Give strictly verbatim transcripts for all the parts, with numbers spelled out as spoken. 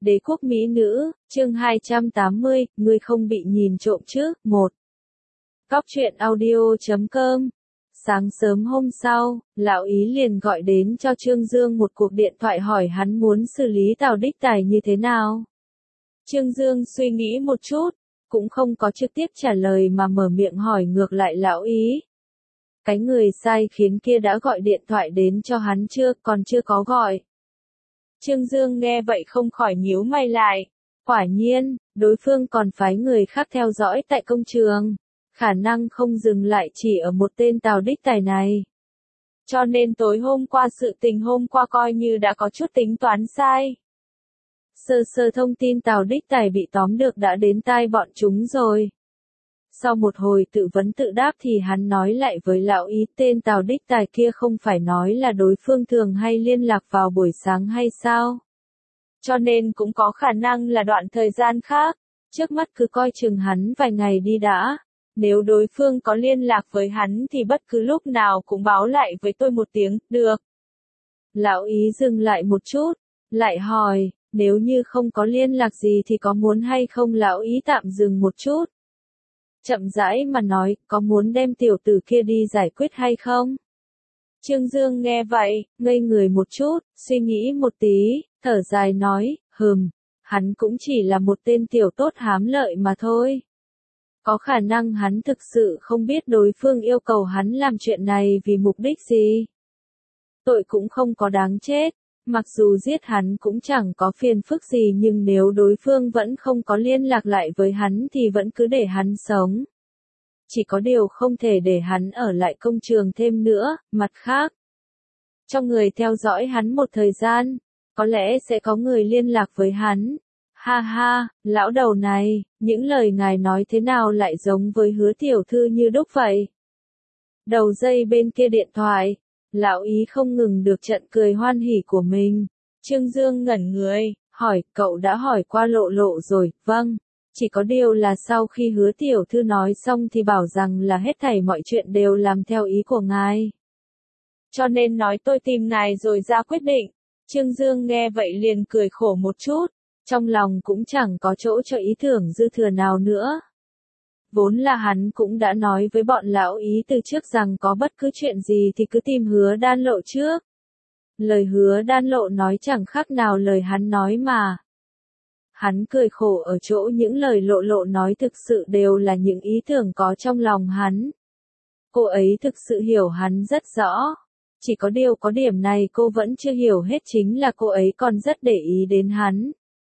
Đế quốc mỹ nữ, chương hai trăm tám mươi, ngươi không bị nhìn trộm chứ, một. Cóc truyện audio chấm com. Sáng sớm hôm sau, lão ý liền gọi đến cho Trương Dương một cuộc điện thoại hỏi hắn muốn xử lý Tào Đích Tài như thế nào. Trương Dương suy nghĩ một chút, cũng không có trực tiếp trả lời mà mở miệng hỏi ngược lại lão ý. Cái người sai khiến kia đã gọi điện thoại đến cho hắn chưa, còn chưa có gọi. Trương Dương nghe vậy không khỏi nhíu mày lại. Quả nhiên, đối phương còn phái người khác theo dõi tại công trường. Khả năng không dừng lại chỉ ở một tên Tào Đích Tài này. Cho nên tối hôm qua sự tình hôm qua coi như đã có chút tính toán sai. Sơ sơ thông tin Tào Đích Tài bị tóm được đã đến tai bọn chúng rồi. Sau một hồi tự vấn tự đáp thì hắn nói lại với lão ý tên Tào Đích Tài kia không phải nói là đối phương thường hay liên lạc vào buổi sáng hay sao? Cho nên cũng có khả năng là đoạn thời gian khác, trước mắt cứ coi chừng hắn vài ngày đi đã. Nếu đối phương có liên lạc với hắn thì bất cứ lúc nào cũng báo lại với tôi một tiếng, được. Lão ý dừng lại một chút, lại hỏi, nếu như không có liên lạc gì thì có muốn hay không lão ý tạm dừng một chút. Chậm rãi mà nói, có muốn đem tiểu tử kia đi giải quyết hay không? Trương Dương nghe vậy, ngây người một chút, suy nghĩ một tí, thở dài nói, hừm, hắn cũng chỉ là một tên tiểu tốt hám lợi mà thôi. Có khả năng hắn thực sự không biết đối phương yêu cầu hắn làm chuyện này vì mục đích gì. Tội cũng không có đáng chết, mặc dù giết hắn cũng chẳng có phiền phức gì nhưng nếu đối phương vẫn không có liên lạc lại với hắn thì vẫn cứ để hắn sống. Chỉ có điều không thể để hắn ở lại công trường thêm nữa, mặt khác. Cho người theo dõi hắn một thời gian, có lẽ sẽ có người liên lạc với hắn. Ha ha, lão đầu này, những lời ngài nói thế nào lại giống với Hứa tiểu thư như đúc vậy? Đầu dây bên kia điện thoại, lão ý không ngừng được trận cười hoan hỉ của mình. Trương Dương ngẩn người, hỏi, cậu đã hỏi qua Lộ Lộ rồi, vâng. Chỉ có điều là sau khi Hứa tiểu thư nói xong thì bảo rằng là hết thảy mọi chuyện đều làm theo ý của ngài. Cho nên nói tôi tìm ngài rồi ra quyết định. Trương Dương nghe vậy liền cười khổ một chút. Trong lòng cũng chẳng có chỗ cho ý tưởng dư thừa nào nữa. Vốn là hắn cũng đã nói với bọn lão ý từ trước rằng có bất cứ chuyện gì thì cứ tìm Hứa Đan Lộ trước. Lời Hứa Đan Lộ nói chẳng khác nào lời hắn nói mà. Hắn cười khổ ở chỗ những lời Lộ Lộ nói thực sự đều là những ý tưởng có trong lòng hắn. Cô ấy thực sự hiểu hắn rất rõ. Chỉ có điều có điểm này cô vẫn chưa hiểu hết chính là cô ấy còn rất để ý đến hắn.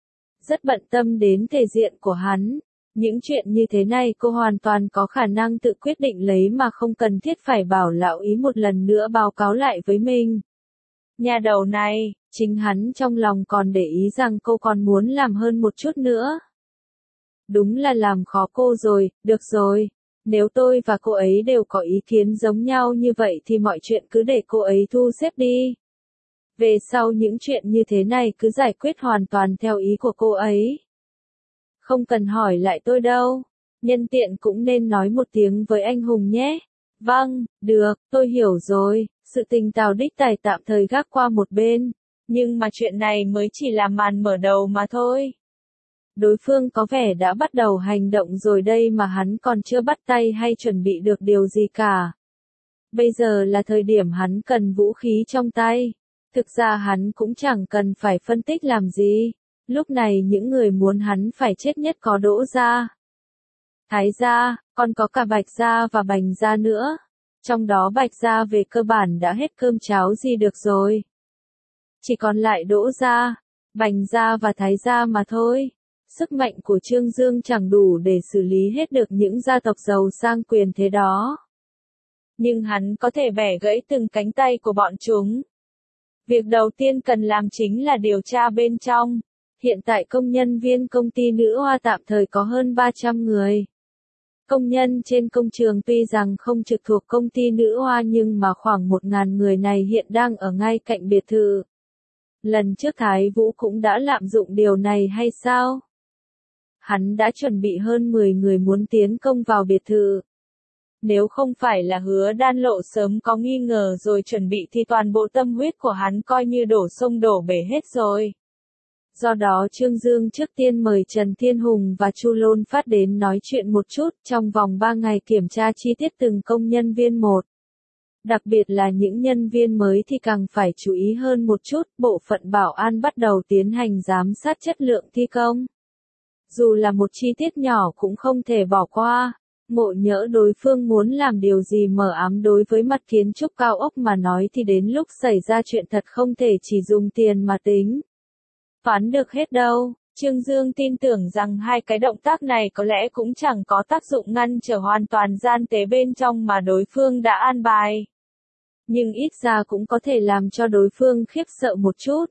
Rất bận tâm đến thể diện của hắn. Những chuyện như thế này cô hoàn toàn có khả năng tự quyết định lấy mà không cần thiết phải bảo lão ý một lần nữa báo cáo lại với mình. Nhà đầu này, chính hắn trong lòng còn để ý rằng cô còn muốn làm hơn một chút nữa. Đúng là làm khó cô rồi, được rồi. Nếu tôi và cô ấy đều có ý kiến giống nhau như vậy thì mọi chuyện cứ để cô ấy thu xếp đi. Về sau những chuyện như thế này cứ giải quyết hoàn toàn theo ý của cô ấy. Không cần hỏi lại tôi đâu. Nhân tiện cũng nên nói một tiếng với anh Hùng nhé. Vâng, được, tôi hiểu rồi. Sự tình Tào Đích Tài tạm thời gác qua một bên. Nhưng mà chuyện này mới chỉ là màn mở đầu mà thôi. Đối phương có vẻ đã bắt đầu hành động rồi đây mà hắn còn chưa bắt tay hay chuẩn bị được điều gì cả. Bây giờ là thời điểm hắn cần vũ khí trong tay. Thực ra hắn cũng chẳng cần phải phân tích làm gì. Lúc này những người muốn hắn phải chết nhất có Đỗ gia, Thái gia, còn có cả Bạch gia và Bành gia nữa. Trong đó Bạch gia về cơ bản đã hết cơm cháo gì được rồi. Chỉ còn lại Đỗ gia, Bành gia và Thái gia mà thôi. Sức mạnh của Trương Dương chẳng đủ để xử lý hết được những gia tộc giàu sang quyền thế đó. Nhưng hắn có thể bẻ gãy từng cánh tay của bọn chúng. Việc đầu tiên cần làm chính là điều tra bên trong. Hiện tại công nhân viên công ty Nữ Hoa tạm thời có hơn ba trăm người. Công nhân trên công trường tuy rằng không trực thuộc công ty Nữ Hoa nhưng mà khoảng một nghìn người này hiện đang ở ngay cạnh biệt thự. Lần trước Thái Vũ cũng đã lạm dụng điều này hay sao? Hắn đã chuẩn bị hơn mười người muốn tiến công vào biệt thự. Nếu không phải là Hứa Đan Lộ sớm có nghi ngờ rồi chuẩn bị thì toàn bộ tâm huyết của hắn coi như đổ sông đổ bể hết rồi. Do đó Trương Dương trước tiên mời Trần Thiên Hùng và Chu Lôn Phát đến nói chuyện một chút, trong vòng ba ngày kiểm tra chi tiết từng công nhân viên một. Đặc biệt là những nhân viên mới thì càng phải chú ý hơn một chút, bộ phận bảo an bắt đầu tiến hành giám sát chất lượng thi công. Dù là một chi tiết nhỏ cũng không thể bỏ qua. Ngộ nhỡ đối phương muốn làm điều gì mờ ám đối với mặt kiến trúc cao ốc mà nói thì đến lúc xảy ra chuyện thật không thể chỉ dùng tiền mà tính. Phán được hết đâu. Trương Dương tin tưởng rằng hai cái động tác này có lẽ cũng chẳng có tác dụng ngăn trở hoàn toàn gian tế bên trong mà đối phương đã an bài. Nhưng ít ra cũng có thể làm cho đối phương khiếp sợ một chút.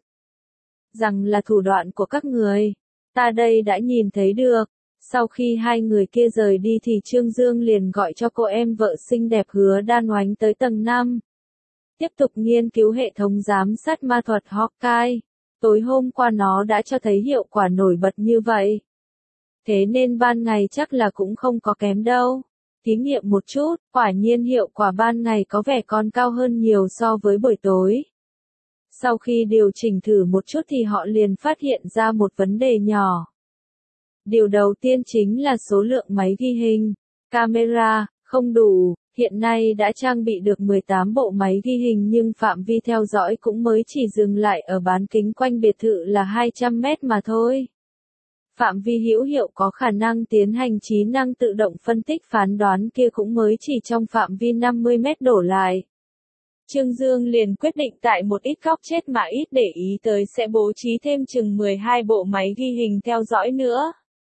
Rằng là thủ đoạn của các người. Ta đây đã nhìn thấy được. Sau khi hai người kia rời đi thì Trương Dương liền gọi cho cô em vợ xinh đẹp Hứa Đan Oánh tới tầng năm. Tiếp tục nghiên cứu hệ thống giám sát ma thuật Hawkeye. Tối hôm qua nó đã cho thấy hiệu quả nổi bật như vậy. Thế nên ban ngày chắc là cũng không có kém đâu. Thí nghiệm một chút, quả nhiên hiệu quả ban ngày có vẻ còn cao hơn nhiều so với buổi tối. Sau khi điều chỉnh thử một chút thì họ liền phát hiện ra một vấn đề nhỏ. Điều đầu tiên chính là số lượng máy ghi hình, camera, không đủ. Hiện nay đã trang bị được mười tám bộ máy ghi hình nhưng phạm vi theo dõi cũng mới chỉ dừng lại ở bán kính quanh biệt thự là hai trăm mét mà thôi. Phạm vi hữu hiệu có khả năng tiến hành trí năng tự động phân tích phán đoán kia cũng mới chỉ trong phạm vi năm mươi mét đổ lại. Trương Dương liền quyết định tại một ít góc chết mà ít để ý tới sẽ bố trí thêm chừng mười hai bộ máy ghi hình theo dõi nữa.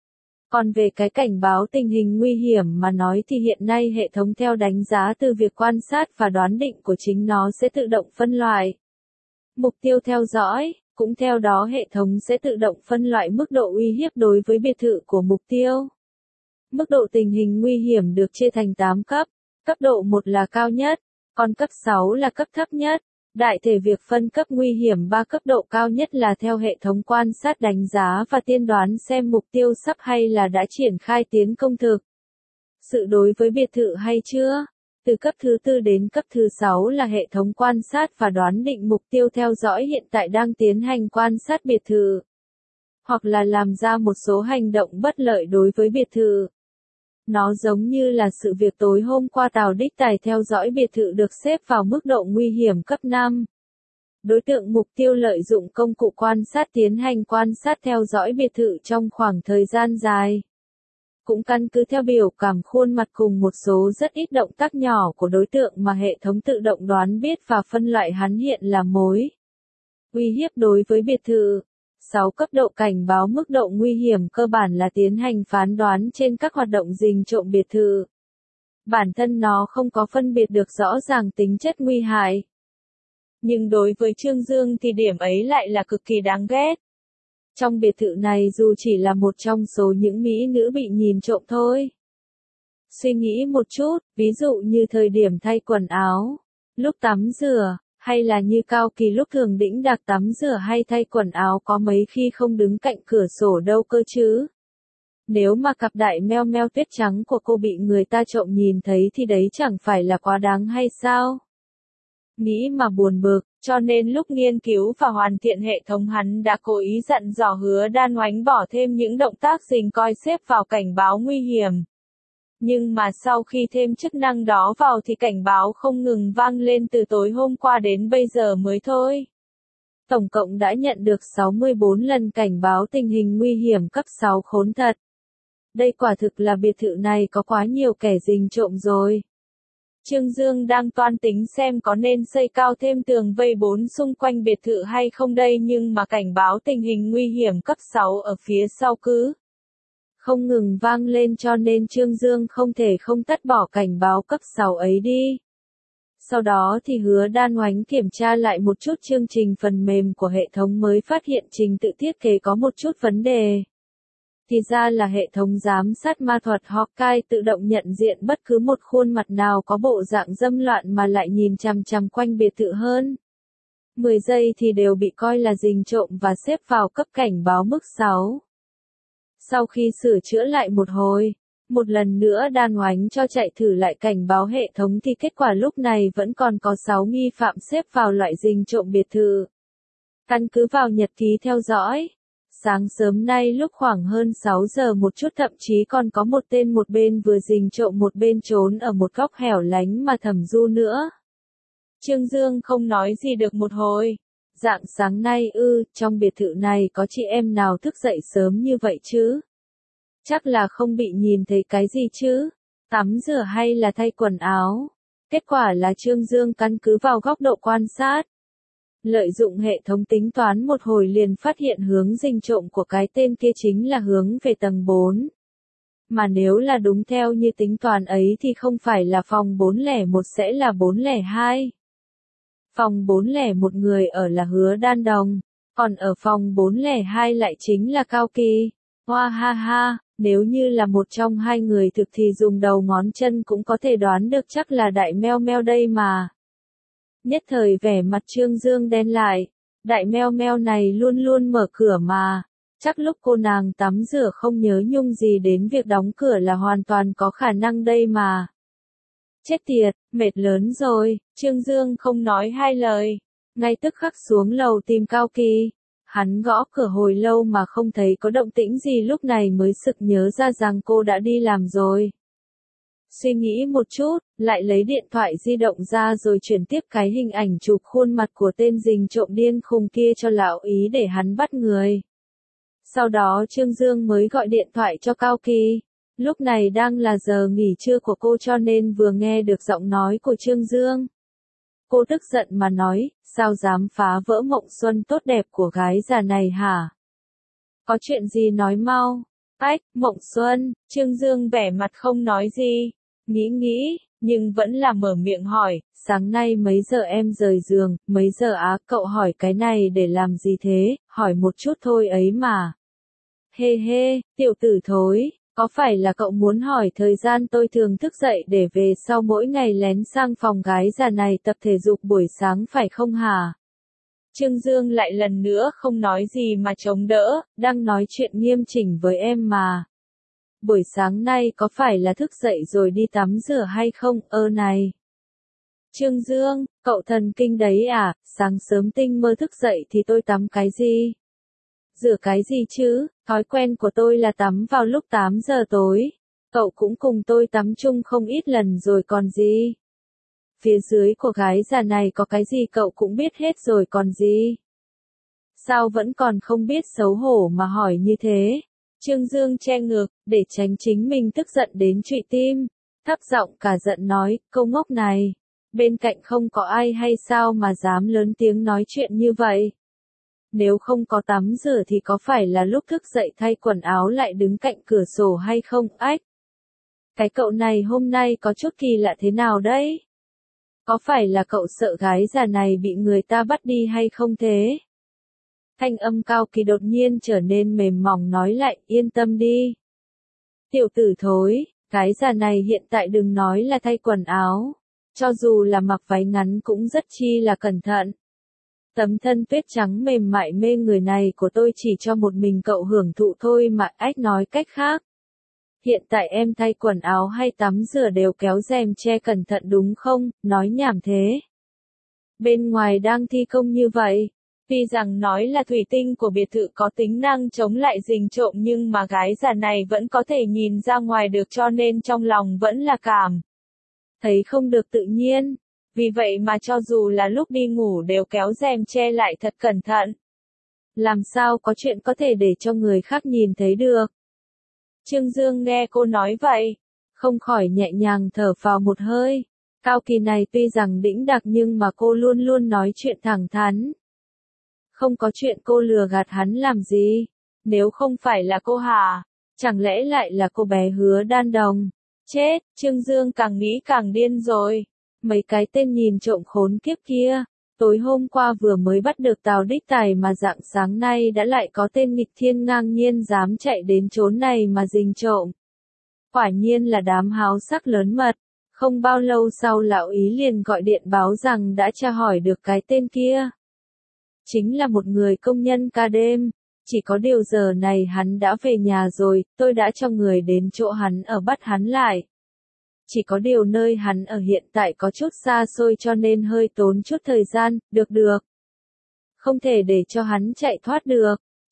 Còn về cái cảnh báo tình hình nguy hiểm mà nói thì hiện nay hệ thống theo đánh giá từ việc quan sát và đoán định của chính nó sẽ tự động phân loại mục tiêu theo dõi, cũng theo đó hệ thống sẽ tự động phân loại mức độ uy hiếp đối với biệt thự của mục tiêu. Mức độ tình hình nguy hiểm được chia thành tám cấp, cấp độ một là cao nhất, còn cấp sáu là cấp thấp nhất. Đại thể việc phân cấp nguy hiểm ba cấp độ cao nhất là theo hệ thống quan sát đánh giá và tiên đoán xem mục tiêu sắp hay là đã triển khai tiến công thực. Sự đối với biệt thự hay chưa? Từ cấp thứ tư đến cấp thứ sáu là hệ thống quan sát và đoán định mục tiêu theo dõi hiện tại đang tiến hành quan sát biệt thự. Hoặc là làm ra một số hành động bất lợi đối với biệt thự. Nó giống như là sự việc tối hôm qua Tào Đích Tài theo dõi biệt thự được xếp vào mức độ nguy hiểm cấp năm. Đối tượng mục tiêu lợi dụng công cụ quan sát tiến hành quan sát theo dõi biệt thự trong khoảng thời gian dài. Cũng căn cứ theo biểu cảm khuôn mặt cùng một số rất ít động tác nhỏ của đối tượng mà hệ thống tự động đoán biết và phân loại hắn hiện là mối uy hiếp đối với biệt thự. sáu cấp độ cảnh báo mức độ nguy hiểm cơ bản là tiến hành phán đoán trên các hoạt động rình trộm biệt thự. Bản thân nó không có phân biệt được rõ ràng tính chất nguy hại. Nhưng đối với Trương Dương thì điểm ấy lại là cực kỳ đáng ghét. Trong biệt thự này dù chỉ là một trong số những mỹ nữ bị nhìn trộm thôi. Suy nghĩ một chút, ví dụ như thời điểm thay quần áo, lúc tắm rửa, hay là như Cao Kỳ lúc thường đĩnh đạc tắm rửa hay thay quần áo có mấy khi không đứng cạnh cửa sổ đâu cơ chứ. Nếu mà cặp đại meo meo tuyết trắng của cô bị người ta trộm nhìn thấy thì đấy chẳng phải là quá đáng hay sao? Nghĩ mà buồn bực, cho nên lúc nghiên cứu và hoàn thiện hệ thống hắn đã cố ý dặn dò Hứa Đan Oánh bỏ thêm những động tác rình coi xếp vào cảnh báo nguy hiểm. Nhưng mà sau khi thêm chức năng đó vào thì cảnh báo không ngừng vang lên từ tối hôm qua đến bây giờ mới thôi. Tổng cộng đã nhận được sáu mươi bốn lần cảnh báo tình hình nguy hiểm cấp sáu khốn thật. Đây quả thực là biệt thự này có quá nhiều kẻ rình trộm rồi. Trương Dương đang toan tính xem có nên xây cao thêm tường vây bốn xung quanh biệt thự hay không đây nhưng mà cảnh báo tình hình nguy hiểm cấp sáu ở phía sau cứ không ngừng vang lên cho nên Trương Dương không thể không tắt bỏ cảnh báo cấp sáu ấy đi. Sau đó thì Hứa Đan Oánh kiểm tra lại một chút chương trình phần mềm của hệ thống mới phát hiện trình tự thiết kế có một chút vấn đề. Thì ra là hệ thống giám sát ma thuật Hawkeye tự động nhận diện bất cứ một khuôn mặt nào có bộ dạng dâm loạn mà lại nhìn chằm chằm quanh biệt thự hơn mười giây thì đều bị coi là rình trộm và xếp vào cấp cảnh báo mức sáu. Sau khi sửa chữa lại một hồi, một lần nữa Đan Oánh cho chạy thử lại cảnh báo hệ thống thì kết quả lúc này vẫn còn có sáu nghi phạm xếp vào loại rình trộm biệt thự. Căn cứ vào nhật ký theo dõi, Sáng sớm nay lúc khoảng hơn sáu giờ một chút thậm chí còn có một tên một bên vừa rình trộm một bên trốn ở một góc hẻo lánh mà thầm ru nữa. Trương Dương không nói gì được một hồi. Rạng sáng nay ư, trong biệt thự này có chị em nào thức dậy sớm như vậy chứ? Chắc là không bị nhìn thấy cái gì chứ? Tắm rửa hay là thay quần áo? Kết quả là Trương Dương căn cứ vào góc độ quan sát. Lợi dụng hệ thống tính toán một hồi liền phát hiện hướng rình trộm của cái tên kia chính là hướng về tầng bốn. Mà nếu là đúng theo như tính toán ấy thì không phải là phòng bốn không một sẽ là bốn không hai. Phòng bốn không một người ở là Hứa Đan Đồng, còn ở phòng bốn không hai lại chính là Cao Kỳ. Hoa ha ha, nếu như là một trong hai người thực thì dùng đầu ngón chân cũng có thể đoán được chắc là Đại Meo Meo đây mà. Nhất thời vẻ mặt Trương Dương đen lại, Đại Meo Meo này luôn luôn mở cửa mà, chắc lúc cô nàng tắm rửa không nhớ nhung gì đến việc đóng cửa là hoàn toàn có khả năng đây mà. Chết tiệt, mệt lớn rồi, Trương Dương không nói hai lời, ngay tức khắc xuống lầu tìm Cao Kỳ. Hắn gõ cửa hồi lâu mà không thấy có động tĩnh gì lúc này mới sực nhớ ra rằng cô đã đi làm rồi. Suy nghĩ một chút, lại lấy điện thoại di động ra rồi chuyển tiếp cái hình ảnh chụp khuôn mặt của tên rình trộm điên khùng kia cho lão ý để hắn bắt người. Sau đó Trương Dương mới gọi điện thoại cho Cao Kỳ. Lúc này đang là giờ nghỉ trưa của cô cho nên vừa nghe được giọng nói của Trương Dương. Cô tức giận mà nói, sao dám phá vỡ mộng xuân tốt đẹp của gái già này hả? Có chuyện gì nói mau? Ách, mộng xuân, Trương Dương vẻ mặt không nói gì, nghĩ nghĩ, nhưng vẫn là mở miệng hỏi, sáng nay mấy giờ em rời giường, mấy giờ á, cậu hỏi cái này để làm gì thế, hỏi một chút thôi ấy mà. Hê hê, tiểu tử thối. Có phải là cậu muốn hỏi thời gian tôi thường thức dậy để về sau mỗi ngày lén sang phòng gái già này tập thể dục buổi sáng phải không hả? Trương Dương lại lần nữa không nói gì mà chống đỡ, đang nói chuyện nghiêm chỉnh với em mà. Buổi sáng nay có phải là thức dậy rồi đi tắm rửa hay không, ơ này? Trương Dương, cậu thần kinh đấy à, sáng sớm tinh mơ thức dậy thì tôi tắm cái gì? Rửa cái gì chứ, thói quen của tôi là tắm vào lúc tám giờ tối. Cậu cũng cùng tôi tắm chung không ít lần rồi còn gì. Phía dưới của gái già này có cái gì cậu cũng biết hết rồi còn gì. Sao vẫn còn không biết xấu hổ mà hỏi như thế? Trương Dương che ngực, để tránh chính mình tức giận đến trụy tim. Thấp giọng cả giận nói, câu ngốc này. Bên cạnh không có ai hay sao mà dám lớn tiếng nói chuyện như vậy? Nếu không có tắm rửa thì có phải là lúc thức dậy thay quần áo lại đứng cạnh cửa sổ hay không, ách? Cái cậu này hôm nay có chút kỳ lạ thế nào đấy? Có phải là cậu sợ gái già này bị người ta bắt đi hay không thế? Thanh âm Cao Kỳ đột nhiên trở nên mềm mỏng nói lại, yên tâm đi. Tiểu tử thối, gái già này hiện tại đừng nói là thay quần áo. Cho dù là mặc váy ngắn cũng rất chi là cẩn thận. Tấm thân tuyết trắng mềm mại mê người này của tôi chỉ cho một mình cậu hưởng thụ thôi mà, ách nói cách khác. Hiện tại em thay quần áo hay tắm rửa đều kéo rèm che cẩn thận đúng không, nói nhảm thế. Bên ngoài đang thi công như vậy, tuy rằng nói là thủy tinh của biệt thự có tính năng chống lại rình trộm nhưng mà gái già này vẫn có thể nhìn ra ngoài được cho nên trong lòng vẫn là cảm thấy không được tự nhiên. Vì vậy mà cho dù là lúc đi ngủ đều kéo rèm che lại thật cẩn thận. Làm sao có chuyện có thể để cho người khác nhìn thấy được. Trương Dương nghe cô nói vậy, không khỏi nhẹ nhàng thở vào một hơi. Cao Kỳ này tuy rằng đĩnh đặc nhưng mà cô luôn luôn nói chuyện thẳng thắn. Không có chuyện cô lừa gạt hắn làm gì. Nếu không phải là cô hả? Chẳng lẽ lại là cô bé Hứa Đan Đồng? Chết, Trương Dương càng nghĩ càng điên rồi. Mấy cái tên nhìn trộm khốn kiếp kia, tối hôm qua vừa mới bắt được Tào Đích Tài mà rạng sáng nay đã lại có tên nghịch thiên ngang nhiên dám chạy đến chốn này mà rình trộm. Quả nhiên là đám háo sắc lớn mật, không bao lâu sau lão ý liền gọi điện báo rằng đã tra hỏi được cái tên kia. Chính là một người công nhân ca đêm, chỉ có điều giờ này hắn đã về nhà rồi, tôi đã cho người đến chỗ hắn ở bắt hắn lại. Chỉ có điều nơi hắn ở hiện tại có chút xa xôi cho nên hơi tốn chút thời gian, được được. Không thể để cho hắn chạy thoát được,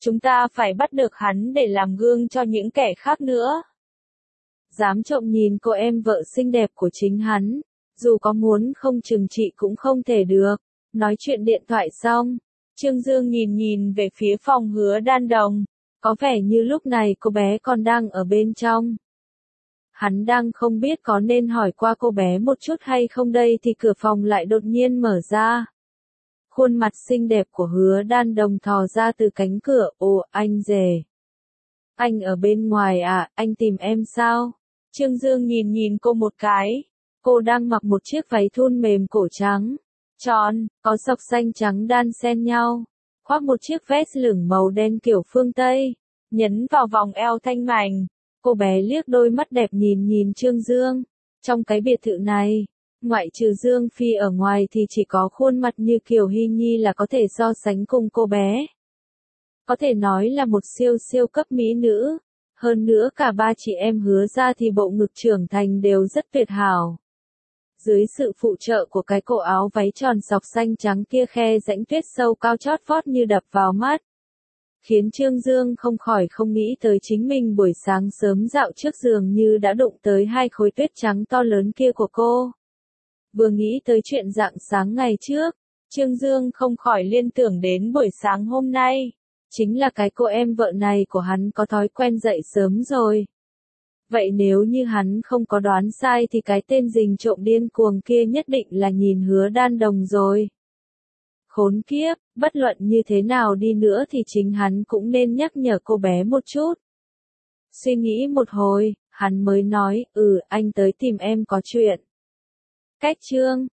Chúng ta phải bắt được hắn để làm gương cho những kẻ khác nữa. Dám trộm nhìn cô em vợ xinh đẹp của chính hắn, dù có muốn không trừng trị cũng không thể được. Nói chuyện điện thoại xong, Trương Dương nhìn nhìn về phía phòng Hứa Đan Đồng, có vẻ như lúc này cô bé còn đang ở bên trong. Hắn đang không biết có nên hỏi qua cô bé một chút hay không đây thì cửa phòng lại đột nhiên mở ra. Khuôn mặt xinh đẹp của Hứa Đan Đồng thò ra từ cánh cửa, ồ, anh rể. Anh ở bên ngoài à, anh tìm em sao? Trương Dương nhìn nhìn cô một cái, cô đang mặc một chiếc váy thun mềm cổ trắng, tròn, có sọc xanh trắng đan xen nhau, khoác một chiếc vest lửng màu đen kiểu phương Tây, nhấn vào vòng eo thanh mảnh. Cô bé liếc đôi mắt đẹp nhìn nhìn Trương Dương, trong cái biệt thự này, ngoại trừ Dương Phi ở ngoài thì chỉ có khuôn mặt như Kiều Hy Nhi là có thể so sánh cùng cô bé. Có thể nói là một siêu siêu cấp mỹ nữ, hơn nữa cả ba chị em Hứa ra thì bộ ngực trưởng thành đều rất tuyệt hảo. Dưới sự phụ trợ của cái cổ áo váy tròn sọc xanh trắng kia khe rãnh tuyết sâu cao chót vót như đập vào mắt, khiến Trương Dương không khỏi không nghĩ tới chính mình buổi sáng sớm dạo trước giường như đã đụng tới hai khối tuyết trắng to lớn kia của cô. Vừa nghĩ tới chuyện rạng sáng ngày trước, Trương Dương không khỏi liên tưởng đến buổi sáng hôm nay, chính là cái cô em vợ này của hắn có thói quen dậy sớm rồi. Vậy nếu như hắn không có đoán sai thì cái tên rình trộm điên cuồng kia nhất định là nhìn Hứa Đan Đồng rồi. Khốn kiếp, bất luận như thế nào đi nữa thì chính hắn cũng nên nhắc nhở cô bé một chút. Suy nghĩ một hồi, hắn mới nói, ừ, anh tới tìm em có chuyện. Cách chương